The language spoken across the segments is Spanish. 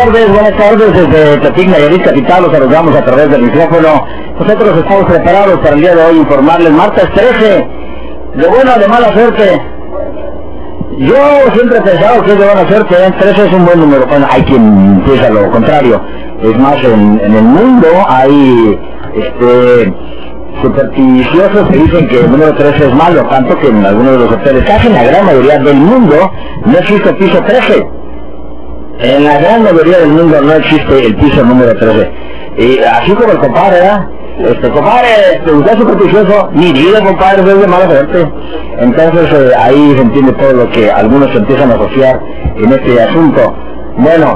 buenas tardes desde Tepic, Nayarit Capital, los saludamos a través del micrófono. Nosotros estamos preparados para el día de hoy informarles, martes 13, de buena o de mala suerte. Yo siempre he pensado que es de buena suerte, 13 es un buen número. Bueno, hay quien piensa lo contrario. Es más, en el mundo hay supersticiosos que dicen que el número 13 es malo, tanto que en algunos de los hoteles, casi en la gran mayoría del mundo, no existe el piso 13. En la gran mayoría del mundo no existe el piso número 13. Y así como el compadre, ¿verdad? Compadre, usted es supersticioso, ni vida, compadre, es de mala suerte. Entonces ahí se entiende todo lo que algunos empiezan a asociar en este asunto. Bueno,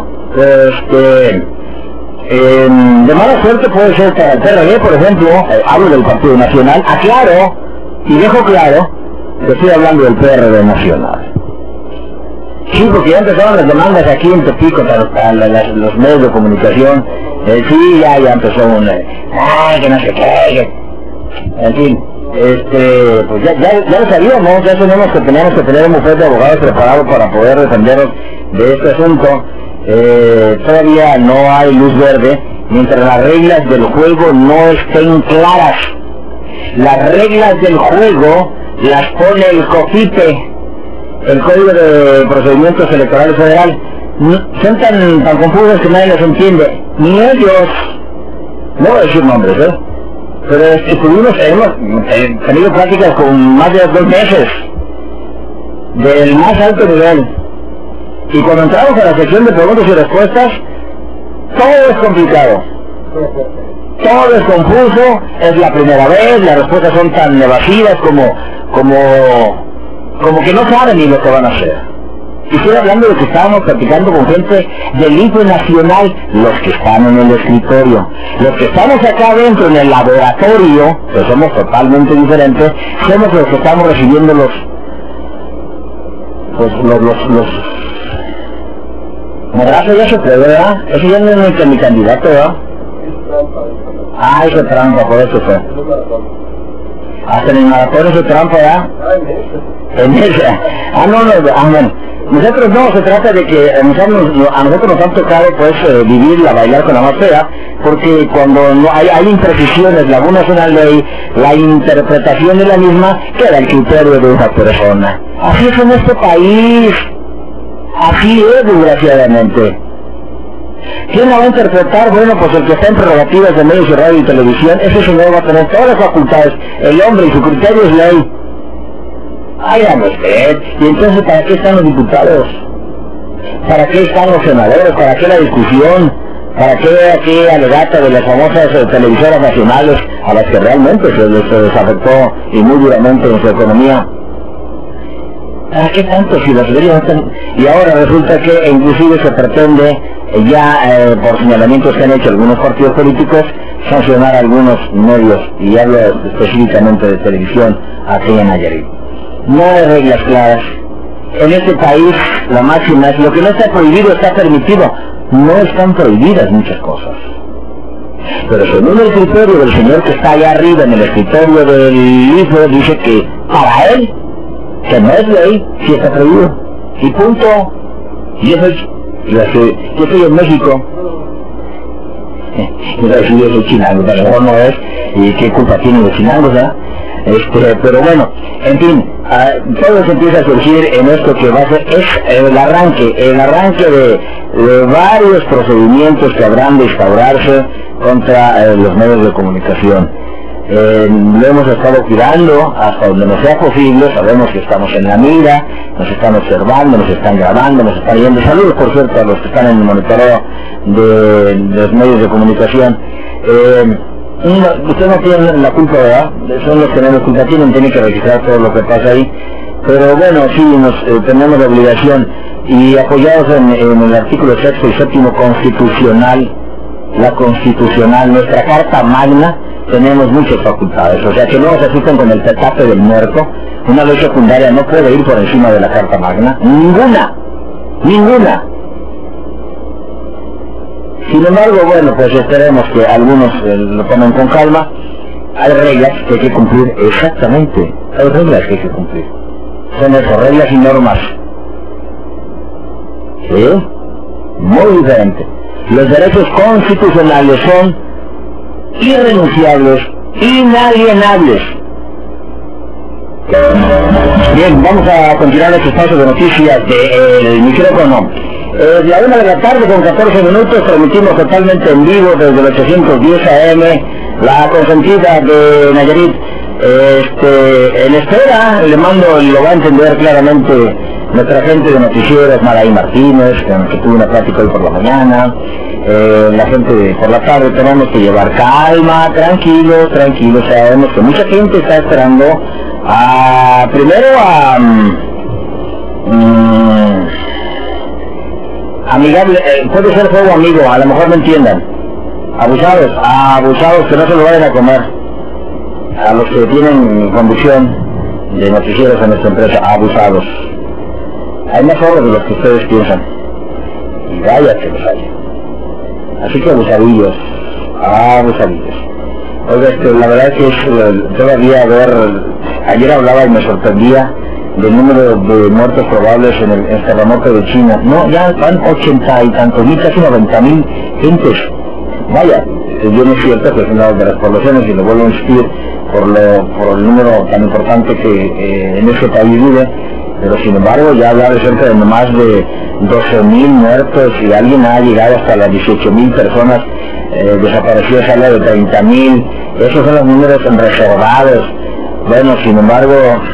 de mala suerte puede ser para el PRD, por ejemplo, hablo del Partido Nacional, aclaro y dejo claro que estoy hablando del PRD Nacional. Sí, porque ya empezaron las demandas aquí en Tepic para los medios de comunicación. Sí, ya empezó ay, que no sé qué, en fin, pues ya lo sabíamos, ya teníamos que tener un bufete de abogados preparado para poder defendernos de este asunto. Todavía no hay luz verde mientras las reglas del juego no estén claras. Las reglas del juego las pone el COFIPE, el Código de Procedimientos Electorales Federal. Son tan confusos que nadie los entiende, ni ellos. No voy a decir nombres, pero hemos tenido pláticas con más de 2 meses del más alto nivel. Y cuando entramos a la sección de preguntas y respuestas, todo es complicado. Todo es confuso, es la primera vez, las respuestas son tan evasivas como que no saben ni lo que van a hacer. Y estoy hablando de que estábamos platicando con gente del IFE nacional, los que están en el escritorio. Los que estamos acá adentro en el laboratorio, que somos totalmente diferentes, somos los que estamos recibiendo los madrazos. Ya se puede, ¿verdad? Eso ya no es mi candidato, ¿verdad? Ah, eso es trampa, por eso fue. Hasta en el maratón eso es trampa, ¿verdad? En esa. Bueno. Nosotros no, se trata de que a nosotros nos han tocado pues vivirla, bailar con la más fea, porque cuando no hay imprecisiones, lagunas en la ley, la interpretación de la misma queda el criterio de una persona. Así es en este país, así es desgraciadamente. ¿Quién la va a interpretar? Bueno, pues el que está en prerrogativas de medios de radio y televisión, ese señor va a tener todas las facultades, el hombre, y su criterio es ley. Hágame usted. Y entonces, ¿para qué están los diputados? ¿Para qué están los senadores? ¿Para qué la discusión? ¿Para qué aquí alegata de las famosas televisoras nacionales a las que realmente se les afectó y muy duramente en su economía? ¿Para qué tanto si las deberían estar? Y ahora resulta que inclusive se pretende por señalamientos que han hecho algunos partidos políticos sancionar a algunos medios, y hablo específicamente de televisión aquí en Nayarit. No hay reglas claras. En este país la máxima es lo que no está prohibido está permitido. No están prohibidas muchas cosas. Pero según el criterio del señor que está allá arriba en el escritorio del IFE, dice que para él, que no es ley, sí está prohibido. Y punto. Y eso es, yo estoy en México. Yo soy chinango, pero no es. ¿Y qué culpa tienen los chinangos, verdad? Pero bueno, en fin, todo se empieza a surgir en esto que va a ser, es el arranque de varios procedimientos que habrán de instaurarse contra los medios de comunicación. Lo hemos estado cuidando hasta donde nos sea posible, sabemos que estamos en la mira, nos están observando, nos están grabando, nos están yendo. Saludos, por cierto, a los que están en el monitoreo de los medios de comunicación. Ustedes no tienen la culpa, ¿verdad? Son los que no nos culpa, tienen que registrar todo lo que pasa ahí. Pero bueno, sí, tenemos la obligación, y apoyados en el artículo 6º y 7º constitucional, la constitucional, nuestra carta magna, tenemos muchas facultades. O sea, que no se asusten con el petate del muerto. Una ley secundaria no puede ir por encima de la carta magna. Ninguna. Sin embargo, bueno, pues esperemos que algunos lo tomen con calma. Hay reglas que hay que cumplir, exactamente, hay reglas que hay que cumplir. Son esas reglas y normas. ¿Sí? muy diferente. Los derechos constitucionales son irrenunciables, inalienables. Bien, vamos a continuar este espacio de noticias del micrófono. La 1 de la tarde con 14 minutos, transmitimos totalmente en vivo desde el 810 AM, la consentida de Nayarit. En espera, le mando, lo va a entender claramente nuestra gente de noticieros, Maraí Martínez, con que tuve una plática hoy por la mañana, la gente de por la tarde. Tenemos que llevar calma, tranquilos, sabemos que mucha gente está esperando primero amigable, puede ser fuego amigo, a lo mejor me entiendan, abusados que no se lo vayan a comer, a los que tienen conducción de noticieros en nuestra empresa, abusados. Hay más horas de los que ustedes piensan, y vaya que los hay. Así que abusadillos. Oiga, la verdad es que todavía ayer hablaba y me sorprendía del número de muertos probables en el terremoto de China. No, ya van 80 y tantos mil, casi 90,000 gentes. Vaya, bien es cierto que es una de las poblaciones, y lo vuelvo a insistir, por el número tan importante que en este país vive, pero sin embargo ya hablar de cerca de más de 12,000 muertos, y alguien ha llegado hasta las 18,000 personas desaparecidas, habla de 30,000, esos son los números reservados. Bueno, sin embargo,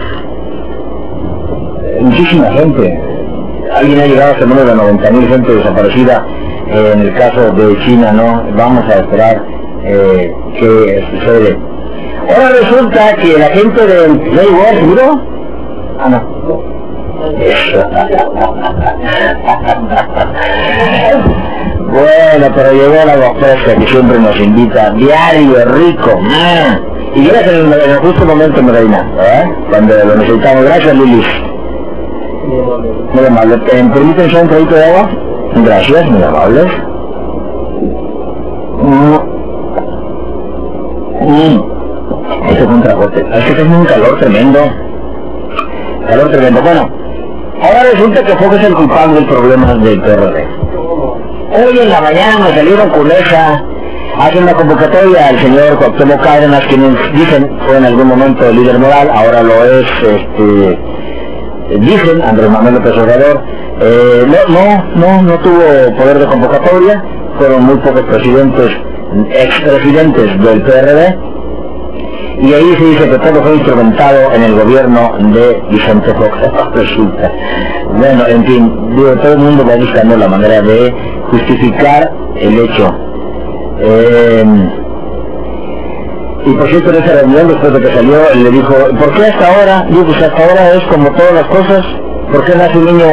muchísima gente, alguien ha llegado hasta el número de 90,000 gente desaparecida en el caso de China, ¿no? Vamos a esperar qué sucede. Ahora resulta que la gente de Mayweather, ¿seguro? No. Bueno, pero llegó la guapesca que siempre nos invita, diario, rico. Y gracias en el justo momento, mi reina, cuando lo necesitamos. Gracias, Lilis. Muy amable. ¿Me permiten un traguito de agua? Gracias, muy amables. Este es un tragote. Es que tengo un calor tremendo. Bueno, ahora resulta que Fox es el culpable del problema del PRD. Hoy en la mañana salieron con esa, hacen una convocatoria al señor Cuauhtémoc Cárdenas, quien dicen fue en algún momento el líder moral, ahora lo es, dicen Andrés Manuel López Obrador. No tuvo poder de convocatoria, fueron muy pocos expresidentes del PRD, y ahí se dice que todo fue instrumentado en el gobierno de Vicente Fox. Resulta, bueno, en fin, todo el mundo va buscando la manera de justificar el hecho. Y por cierto, en esa reunión, después de que salió, le dijo, ¿por qué hasta ahora? Digo, pues hasta ahora es como todas las cosas. ¿Por qué nace un niño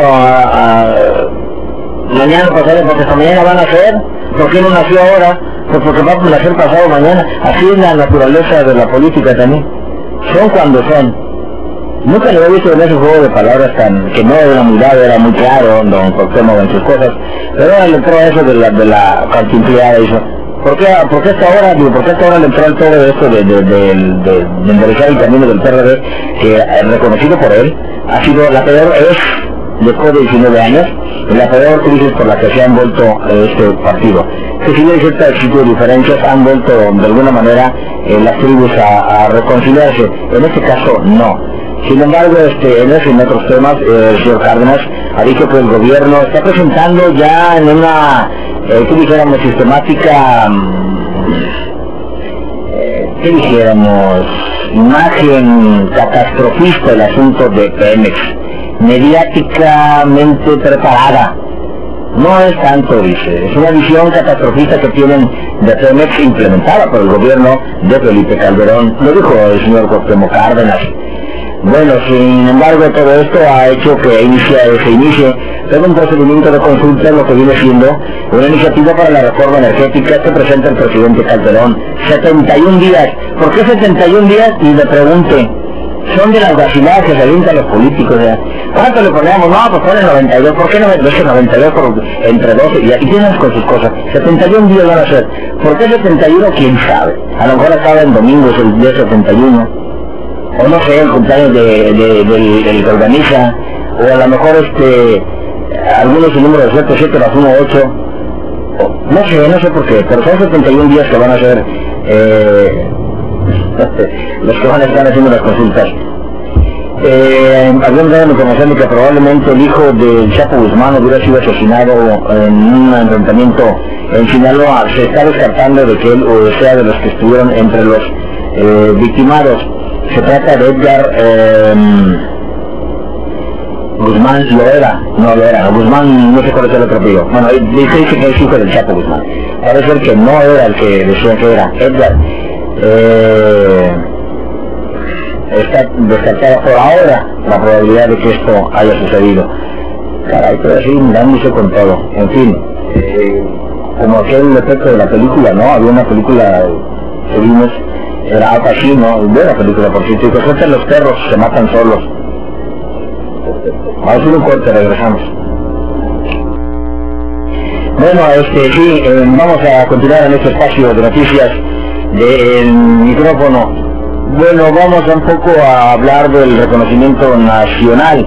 mañana pasado? Porque hasta mañana van a nacer. ¿Por qué no nació ahora? Pues porque va a nacer pasado mañana. Así es la naturaleza de la política también. Son cuando son. Nunca lo he visto en ese juego de palabras que no era muy dado, era muy claro, don Cuauhtémoc en sus cosas. Pero ahora le entró a eso de la cantinfleada y eso. ¿Por qué hasta ahora? Digo, ¿por qué hasta ahora le entró al todo de esto de enderezar el camino del PRD, que reconocido por él, ha sido la peor, después de 19 años, la peor crisis por la que se han vuelto este partido? Que si hay ciertas diferencias, han vuelto de alguna manera las tribus a reconciliarse. En este caso, no. Sin embargo, en ese y en otros temas, el señor Cárdenas ha dicho que el gobierno está presentando ya en una, ¿qué dijéramos? Sistemática, ¿qué dijéramos? Imagen catastrofista el asunto de Pemex, mediáticamente preparada. No es tanto, dice, es una visión catastrofista que tienen de Pemex implementada por el gobierno de Felipe Calderón, lo dijo el señor Cuauhtémoc Cárdenas. Bueno, sin embargo, todo esto ha hecho que se inicie todo un procedimiento de consulta, lo que viene siendo una iniciativa para la reforma energética que presenta el presidente Calderón. 71 días. ¿Por qué 71 días? Y le pregunte, son de las vaciladas que se avientan los políticos. ¿Cuánto le ponemos? No, pues ponen 92. ¿Por qué no? 92 entre 12 y tienen con sus cosas. 71 días van a ser. ¿Por qué 71? ¿Quién sabe? A lo mejor acaba en domingo, es el día 71. O no sé, el cumpleaños del que organiza, o a lo mejor algunos el número de suerte 7 más 1, 8, no sé por qué, pero son 71 días que van a ser los que van a estar haciendo las consultas. Habían dado información de que probablemente el hijo del Chapo Guzmán hubiera sido asesinado en un enfrentamiento en Sinaloa. Se está descartando de que él sea de los que estuvieron entre los victimados. Se trata de Edgar Guzmán Loera, Guzmán, no sé cuál es el otro apellido. Bueno, dice que es hijo del Chapo Guzmán. Parece ser que no era el que decían que era Edgar. Está descartada por ahora la probabilidad de que esto haya sucedido. Caray, pero así dándose con todo. En fin, como aquel efecto de la película, ¿no? Había una película que vimos, era algo así, ¿no? Buena película, por cierto, y que sueltan los perros, se matan solos. Vamos a hacer un corte, regresamos. Bueno, sí, vamos a continuar en este espacio de noticias del micrófono. Bueno, vamos un poco a hablar del reconocimiento nacional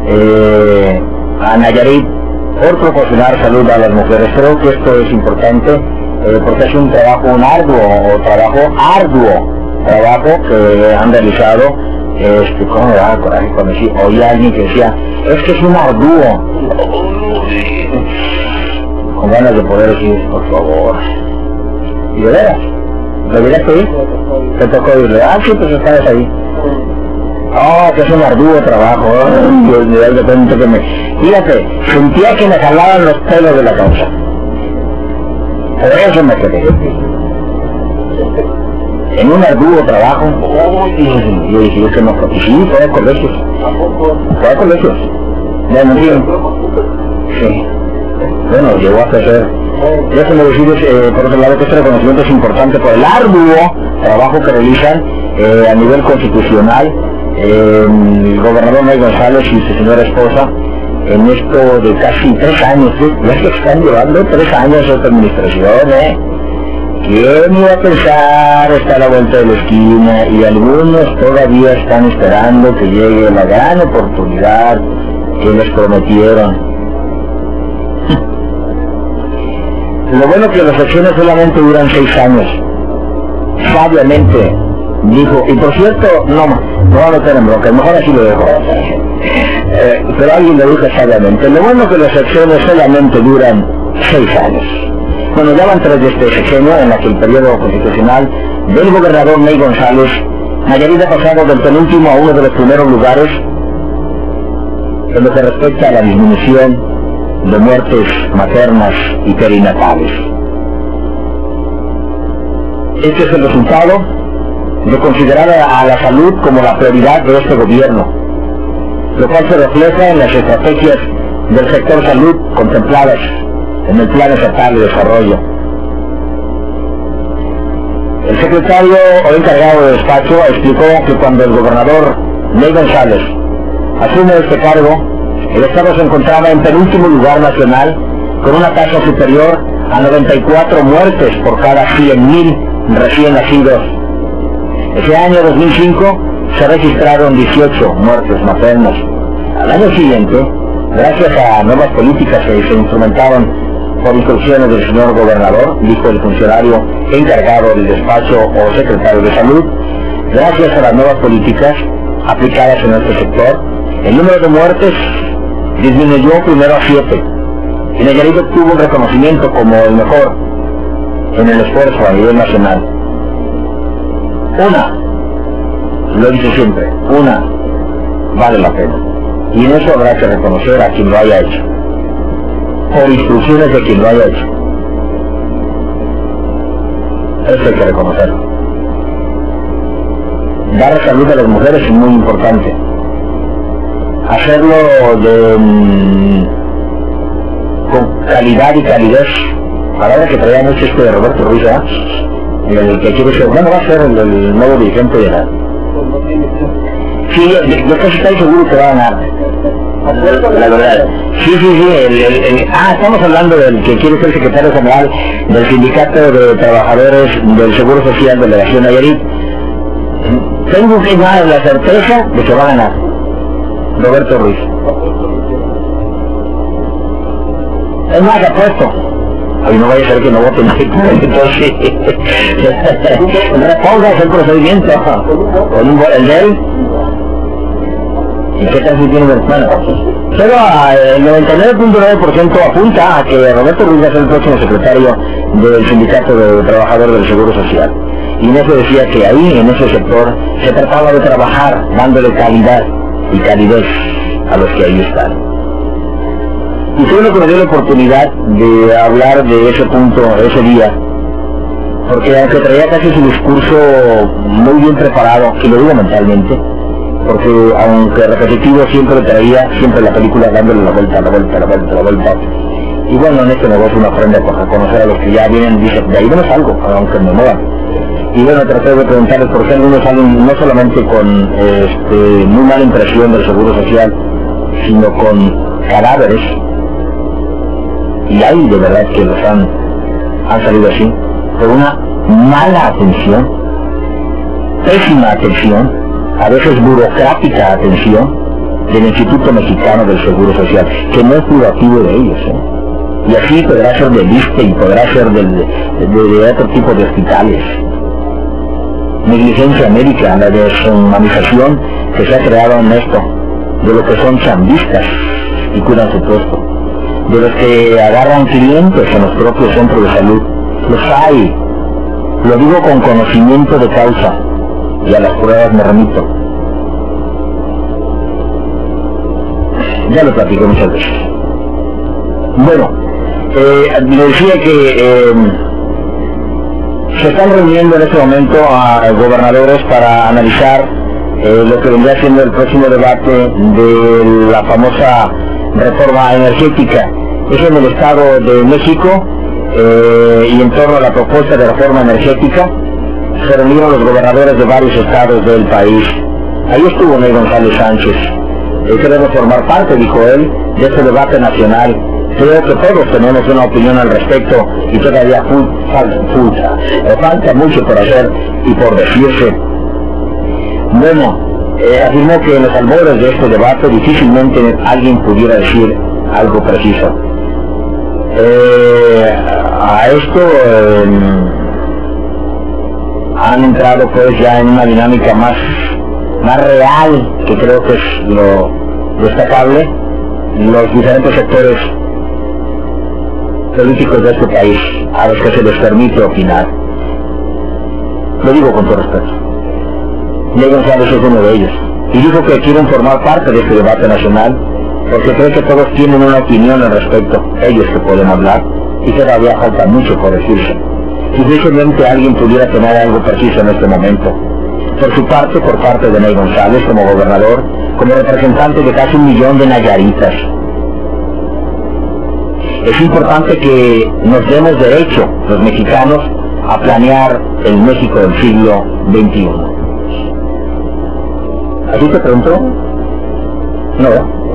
a Nayarit por proporcionar salud a las mujeres. Creo que esto es importante porque es un trabajo, trabajo que han realizado. ¿Cómo me daba coraje cuando oí a alguien que decía, es que es un arduo? Con ganas de poder decir, por favor. Y de veras, ¿lo dirás ahí? Te tocó decirle, sí, pues estabas ahí. Que es un arduo trabajo, Dios mío, de repente que fíjate, sentía que me jalaban los pelos de la cabeza. Por eso me quedé. En un arduo trabajo, yo dije, que no, y sí, fue a colegios. Fue a colegios. Sí. Bueno, llegó a crecer. Déjenme decirles, por otro lado, que este reconocimiento es importante por el arduo trabajo que realizan a nivel constitucional el gobernador May González y su señora esposa en esto de casi 3 años. Ya que están llevando 3 años esta administración, ¿Quién iba a pensar? Está a la vuelta de la esquina y algunos todavía están esperando que llegue la gran oportunidad que les prometieron. Lo bueno que las acciones solamente duran 6 años. Sabiamente dijo, y por cierto, no va a meter en bronca, mejor así lo dejo. Pero alguien lo dijo sabiamente. Lo bueno que las acciones solamente duran 6 años. Bueno, ya van 3 de este sexenio en la que el periodo constitucional del gobernador May González, Nayarit ha pasado del penúltimo a uno de los primeros lugares en lo que respecta a la disminución de muertes maternas y perinatales. Este es el resultado de considerar a la salud como la prioridad de este gobierno, lo cual se refleja en las estrategias del sector salud contempladas en el Plan Estatal de Desarrollo. El secretario o encargado de despacho explicó que cuando el gobernador May González asume este cargo, el Estado se encontraba en penúltimo lugar nacional con una tasa superior a 94 muertes por cada 100,000 recién nacidos. Ese año 2005 se registraron 18 muertes maternas. Al año siguiente, gracias a nuevas políticas que se instrumentaron por instrucciones del señor gobernador, dijo el funcionario encargado del despacho o secretario de salud, gracias a las nuevas políticas aplicadas en este sector, el número de muertes disminuyó primero a 7. Y Nayarit obtuvo un reconocimiento como el mejor en el esfuerzo a nivel nacional. Lo dice siempre, vale la pena. Y en eso habrá que reconocer a quien lo haya hecho, por instrucciones de quien lo haya hecho. Eso hay que reconocerlo. Dar salud a las mujeres es muy importante. Hacerlo con calidad y calidez. Palabra que traía mucho de Roberto Ruiz, el que quiere ser, bueno, va a ser el nuevo dirigente de la... Sí, yo casi estoy seguro que va a ganar. La verdad. Sí, estamos hablando del que quiere ser secretario general del Sindicato de Trabajadores del Seguro Social de la Región Nayarit. Tengo que dar la certeza de que va a ganar Roberto Ruiz. Es más, apuesto. Ay, no vaya a ser que no voten así, entonces repongas el procedimiento con el de él. ¿Y qué tal si tiene bueno? Pero el 99.9% apunta a que Roberto Ruiz va a ser el próximo secretario del Sindicato de Trabajadores del Seguro Social. Y en eso decía que ahí, en ese sector, se trataba de trabajar dándole calidad y calidez a los que ahí están. Y fue lo que me dio la oportunidad de hablar de ese punto ese día, porque aunque traía casi su discurso muy bien preparado, y lo digo mentalmente, porque aunque repetitivo siempre traía siempre la película dándole la vuelta. Y bueno, en este negocio uno aprende a conocer a los que ya vienen, dice, de ahí no salgo, aunque me muevan. Y bueno, traté de preguntarles por qué algunos salen no solamente con muy mala impresión del Seguro Social, sino con cadáveres. Y hay de verdad que los han salido así, por una mala atención, pésima atención, a veces burocrática atención del Instituto Mexicano del Seguro Social, que no es privativo de ellos, y así podrá ser del ISSSTE y podrá ser de otro tipo de hospitales. Negligencia médica, la deshumanización que se ha creado en esto, de lo que son chambistas y cuidan su puesto, de los que agarran clientes en los propios centros de salud. Los hay, lo digo con conocimiento de causa, y a las pruebas me remito. Ya lo platiqué muchas veces. Bueno, le decía que se están reuniendo en este momento a gobernadores para analizar lo que vendría siendo el próximo debate de la famosa reforma energética. Es en el Estado de México, y en torno a la propuesta de reforma energética se reunieron los gobernadores de varios estados del país. Ahí estuvo Ney González Sánchez. Queremos formar parte, dijo él, de este debate nacional. Creo que todos tenemos una opinión al respecto y todavía falta mucho por hacer y por decirse. Bueno, afirmó que en los albores de este debate difícilmente alguien pudiera decir algo preciso. A esto han entrado pues ya en una dinámica más real, que creo que es lo destacable, los diferentes sectores políticos de este país, a los que se les permite opinar. Lo digo con todo respeto. Ney González es uno de ellos, y dijo que quieren formar parte de este debate nacional, porque cree que todos tienen una opinión al respecto, ellos que pueden hablar, y todavía falta mucho por decirse. Difícilmente alguien pudiera tener algo preciso en este momento. Por su parte, por parte de Ney González como gobernador, como representante de casi 1 millón de nayaritas, es importante que nos demos derecho, los mexicanos, a planear el México del siglo XXI. ¿Así te preguntó? No.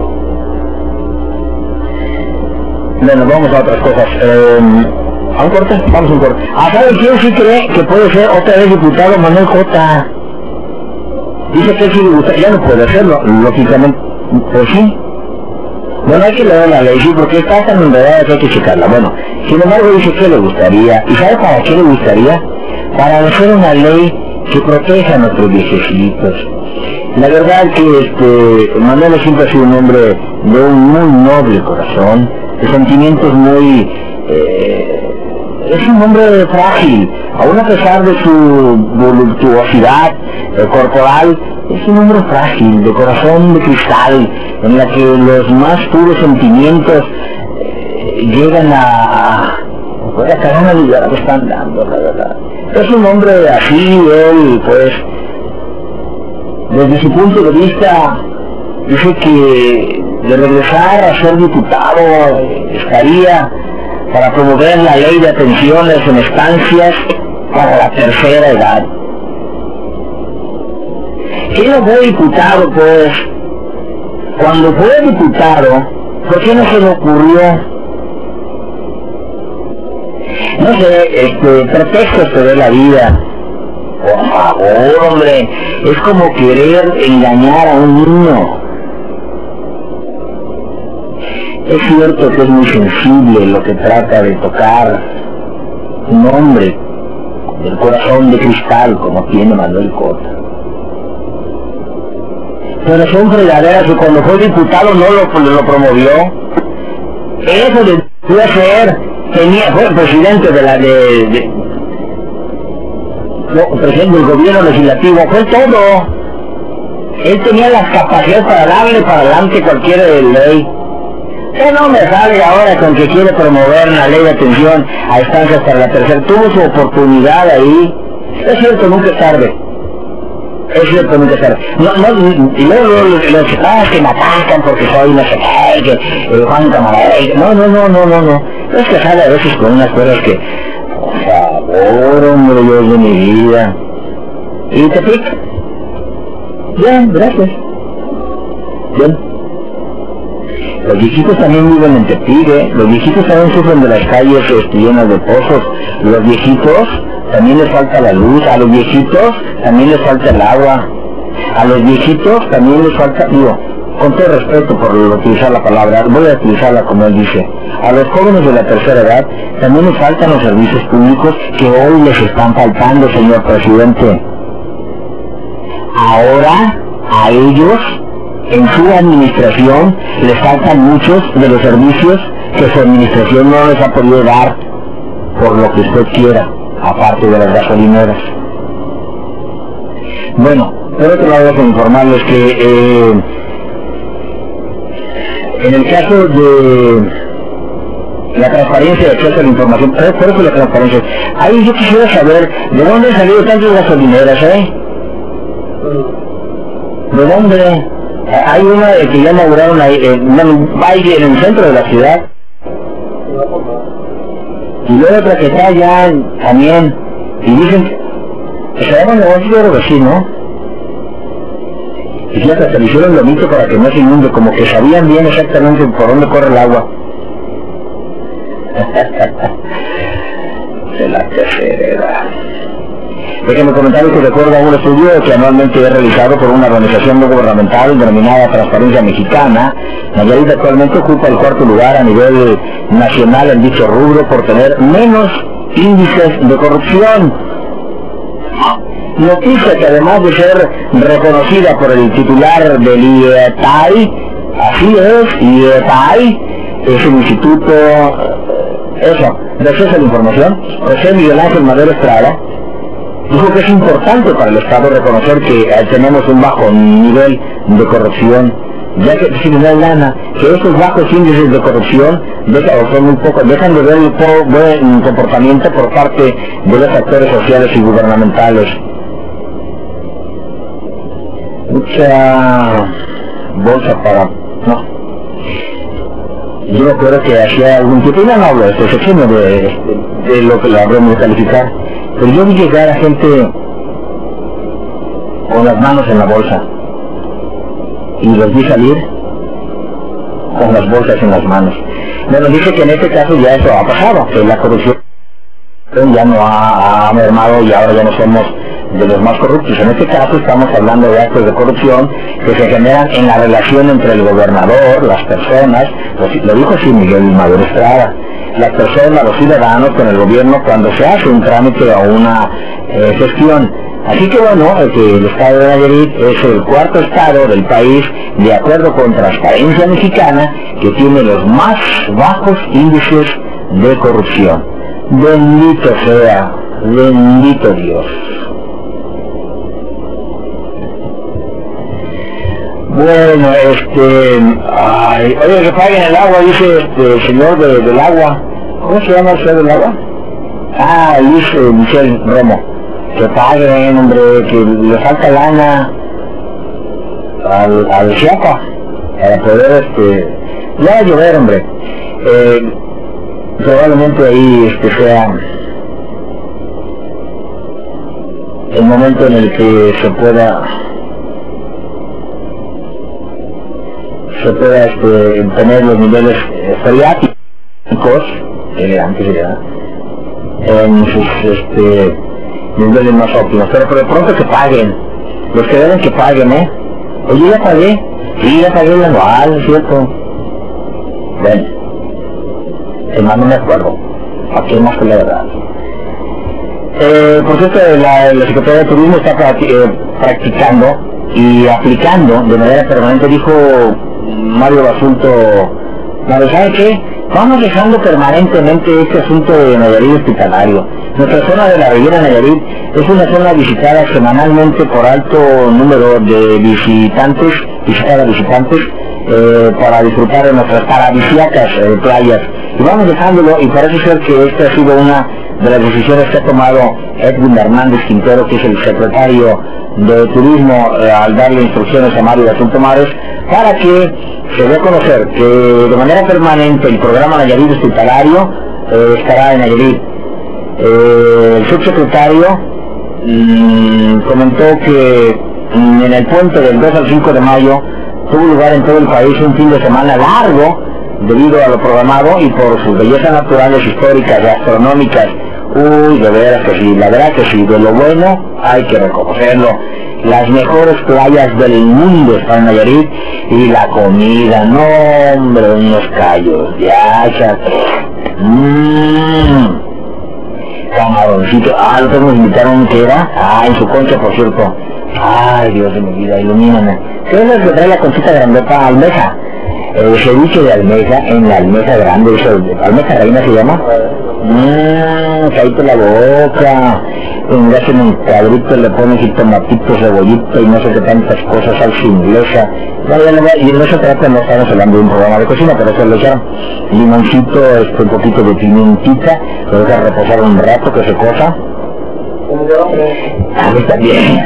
Bueno, vamos a otras cosas. ¿A un corte? Vamos a un corte. ¿Sabe quién sí cree que puede ser otra vez diputado? Manuel J. Dice que sí le gusta, ya no puede hacerlo, lógicamente. Pues sí. Bueno, hay que leer la ley, sí, porque está tan enredada que hay que checarla. Bueno, sin embargo dice que le gustaría. ¿Y sabe para qué le gustaría? Para hacer una ley que proteja a nuestros viejecitos. La verdad que Manuel siempre ha sido un hombre de un muy noble corazón, de sentimientos muy... es un hombre frágil, aún a pesar de su voluptuosidad corporal, es un hombre frágil, de corazón de cristal, en la que los más puros sentimientos llegan a cagar a lo que están dando, la verdad. Es un hombre así, él, pues, desde su punto de vista, dice que de regresar a ser diputado estaría para promover la ley de atenciones en estancias para la tercera edad. ¿Quién no fue diputado, pues? Cuando fue diputado, ¿por qué no se le ocurrió? No sé, pretextos que de la vida. Por favor, hombre, es como querer engañar a un niño. Es cierto que es muy sensible lo que trata de tocar un hombre del corazón de cristal como tiene Manuel Cota. Pero son fregaderas que cuando fue diputado no lo promovió. Eso debió ser. Fue presidente presidente del gobierno legislativo, fue todo. Él tenía las capacidades para darle para adelante cualquier ley. Que no me salga ahora con que quiere promover una ley de atención a estancias para la tercera. Tuvo su oportunidad ahí. Es cierto, nunca es tarde. Es cierto, nunca es tarde. Y luego los que me atacan porque soy no sé qué, que Juan Camarada. No. Es que sale a veces con unas cosas que, por favor, hombre, Dios de mi vida. ¿Y te pica? Bien, gracias. Bien. Los viejitos también viven en Tepic, los viejitos también sufren de las calles llenas de pozos. Los viejitos también les falta la luz, a los viejitos también les falta el agua, a los viejitos también les falta, digo, con todo respeto por utilizar la palabra, voy a utilizarla como él dice, a los jóvenes de la tercera edad también les faltan los servicios públicos que hoy les están faltando, señor presidente. Ahora, a ellos, en su administración, les faltan muchos de los servicios que su administración no les ha podido dar por lo que usted quiera, aparte de las gasolineras. Bueno, por otro lado, quiero informarles que en el caso de la transparencia de acceso a la información, por eso la transparencia, ahí yo quisiera saber de dónde han salido tantas gasolineras, ¿de dónde? Hay una que ya inauguraron ahí, en el centro de la ciudad. Y luego otra que está allá también. Y dicen que se llama negocio de vecino. Y fíjate, hasta le hicieron lo mismo para que no se inunde, como que sabían bien exactamente por dónde corre el agua. De la tercera. Déjenme comentar que recuerda un estudio que anualmente es realizado por una organización no gubernamental denominada Transparencia Mexicana. Nayarit actualmente ocupa el cuarto lugar a nivel nacional en dicho rubro por tener menos índices de corrupción. Noticia que además de ser reconocida por el titular del IETAI, así es, IETAI es un instituto, de acceso a la información, José Miguel Ángel Madero Estrada, dijo que es importante para el Estado reconocer que tenemos un bajo nivel de corrupción, ya que si no hay lana, que estos bajos índices de corrupción dejan de ver el buen comportamiento por parte de los actores sociales y gubernamentales. Mucha bolsa para... no. Yo creo que hacía algún tiempo, ya no hablo de esto, sino de lo que lo habremos de calificar. Pero yo vi llegar a gente con las manos en la bolsa y los vi salir con las bolsas en las manos. Bueno, dice que en este caso ya eso ha pasado, que la corrupción ya no ha mermado y ahora ya no somos de los más corruptos. En este caso estamos hablando de actos de corrupción que se generan en la relación entre el gobernador, las personas, lo dijo así Miguel Madero Estrada, las personas, los ciudadanos con el gobierno cuando se hace un trámite o una gestión. Así que bueno, el estado de Nayarit es el cuarto estado del país, de acuerdo con Transparencia Mexicana, que tiene los más bajos índices de corrupción. Bendito sea, bendito Dios. Bueno, oye, que paguen el agua, dice el señor del agua. ¿Cómo se llama el señor del agua? Dice Michel Romo. Que paguen, hombre, que le falta lana al Chiapa para poder, ya va a llover, hombre. Probablemente ahí sea el momento en el que se pueda tener los niveles freáticos que antes era en sus niveles más óptimos, pero por de pronto que paguen, los que deben que paguen, Oye, ya pagué, sí, ya pagué el anual, ¿cierto? Bueno, no me acuerdo. Aquí más que la verdad. Por cierto, la Secretaría de Turismo está practicando y aplicando de manera permanente, dijo Mario Basulto, ¿sabe qué? Vamos dejando permanentemente este asunto de Nayarit hospitalario. Nuestra zona de la Riviera Nayarit es una zona visitada semanalmente por alto número de visitantes para disfrutar de nuestras paradisíacas playas. Y vamos dejándolo, y parece ser que esta ha sido una de las decisiones que ha tomado Edwin Hernández Quintero, que es el secretario de Turismo, al darle instrucciones a Mario Basulto Mares, para que se dé a conocer que de manera permanente el programa Nayarit hospitalario estará en Nayarit. El subsecretario comentó que en el puente del 2 al 5 de mayo tuvo lugar en todo el país un fin de semana largo debido a lo programado y por sus bellezas naturales, históricas, gastronómicas. Uy, de veras que sí, la verdad que sí, de lo bueno hay que reconocerlo. Las mejores playas del mundo están en Nayarit, y la comida, no hombre, unos callos, camaroncito, lo que nos invitaron, que era, en su concha, por cierto. Ay, Dios de mi vida, ilumíname. ¿Qué es lo que trae la conchita grandota? Almeja. Ceviche de almeja, en la almeja grande, almeja reina se llama. Cállate la boca. En un cuadrito le pones y tomatito, cebollita y no sé qué tantas cosas, salsa inglesa. Y no se trata, no estamos hablando de un programa de cocina, pero se le echaron limoncito, un poquito de pimentita, lo deja reposar un rato que se cosa. A mí también.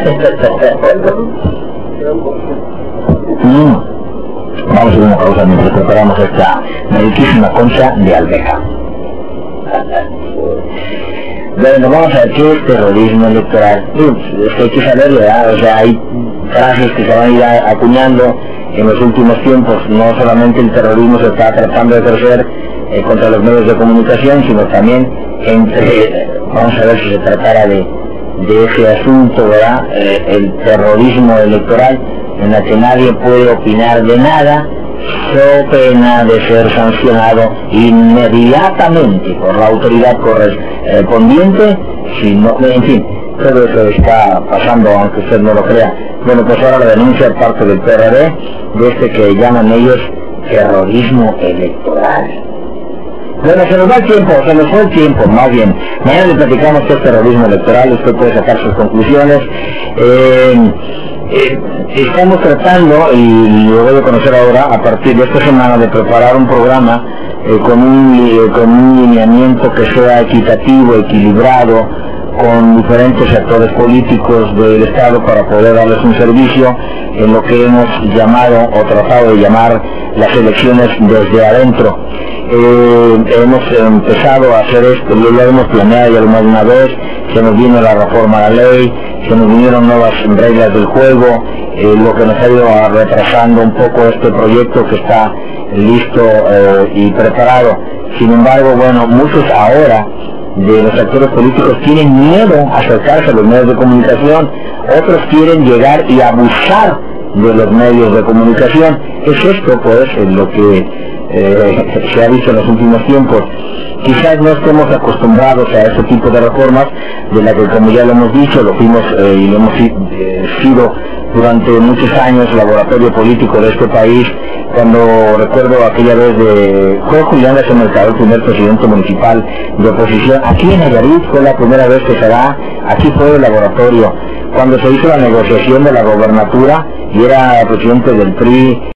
Vamos a hacer una pausa mientras preparamos esta riquísima concha de almeja. Bueno, vamos a ver qué es terrorismo electoral. Es que hay que saberlo, ¿verdad? O sea, hay frases que se van a ir acuñando en los últimos tiempos. No solamente el terrorismo se está tratando de ejercer contra los medios de comunicación, sino también vamos a ver si se tratara de ese asunto, ¿verdad? El terrorismo electoral, en la que nadie puede opinar de nada, so pena de ser sancionado inmediatamente por la autoridad correspondiente, si no, en fin, todo eso está pasando, aunque usted no lo crea. Bueno, pues ahora la denuncia parte del PRD, de que llaman ellos terrorismo electoral. Bueno, se nos va el tiempo, se nos fue el tiempo, más bien. Mañana le platicamos qué es terrorismo electoral, usted puede sacar sus conclusiones. Estamos tratando, y lo voy a conocer ahora, a partir de esta semana, de preparar un programa con un lineamiento que sea equitativo, equilibrado, con diferentes actores políticos del Estado para poder darles un servicio en lo que hemos llamado o tratado de llamar las elecciones desde adentro. Hemos empezado a hacer esto, ya lo hemos planeado ya más de una vez, se nos vino la reforma a la ley, se nos vinieron nuevas reglas del juego, lo que nos ha ido retrasando un poco este proyecto que está listo y preparado. Sin embargo, bueno, muchos ahora de los actores políticos tienen miedo a acercarse a los medios de comunicación, otros quieren llegar y abusar de los medios de comunicación. Es esto, pues, lo que se ha visto en los últimos tiempos. Quizás no estemos acostumbrados a ese tipo de reformas, de la que, como ya lo hemos dicho, lo fuimos y lo hemos sido durante muchos años laboratorio político de este país. Cuando recuerdo aquella vez fue Julián García Mercado, el primer presidente municipal de oposición, aquí en Nayarit fue la primera vez que se da, aquí fue el laboratorio, cuando se hizo la negociación de la gobernatura y era presidente del PRI